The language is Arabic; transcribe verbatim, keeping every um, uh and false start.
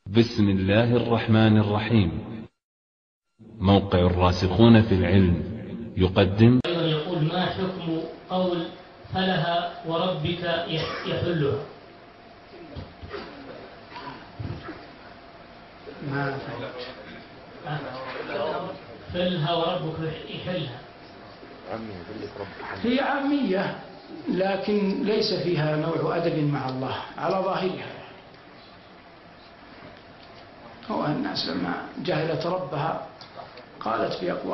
بسم الله الرحمن الرحيم. موقع الراسخون في العلم يقدم. أيضا يقول: ما حكم قول فلها وربك يحلها؟ ما فلها وربك يحلها هي عامية، لكن ليس فيها نوع أدب مع الله على ظاهرها. هو الناس لما جهلت ربها قالت في أقوال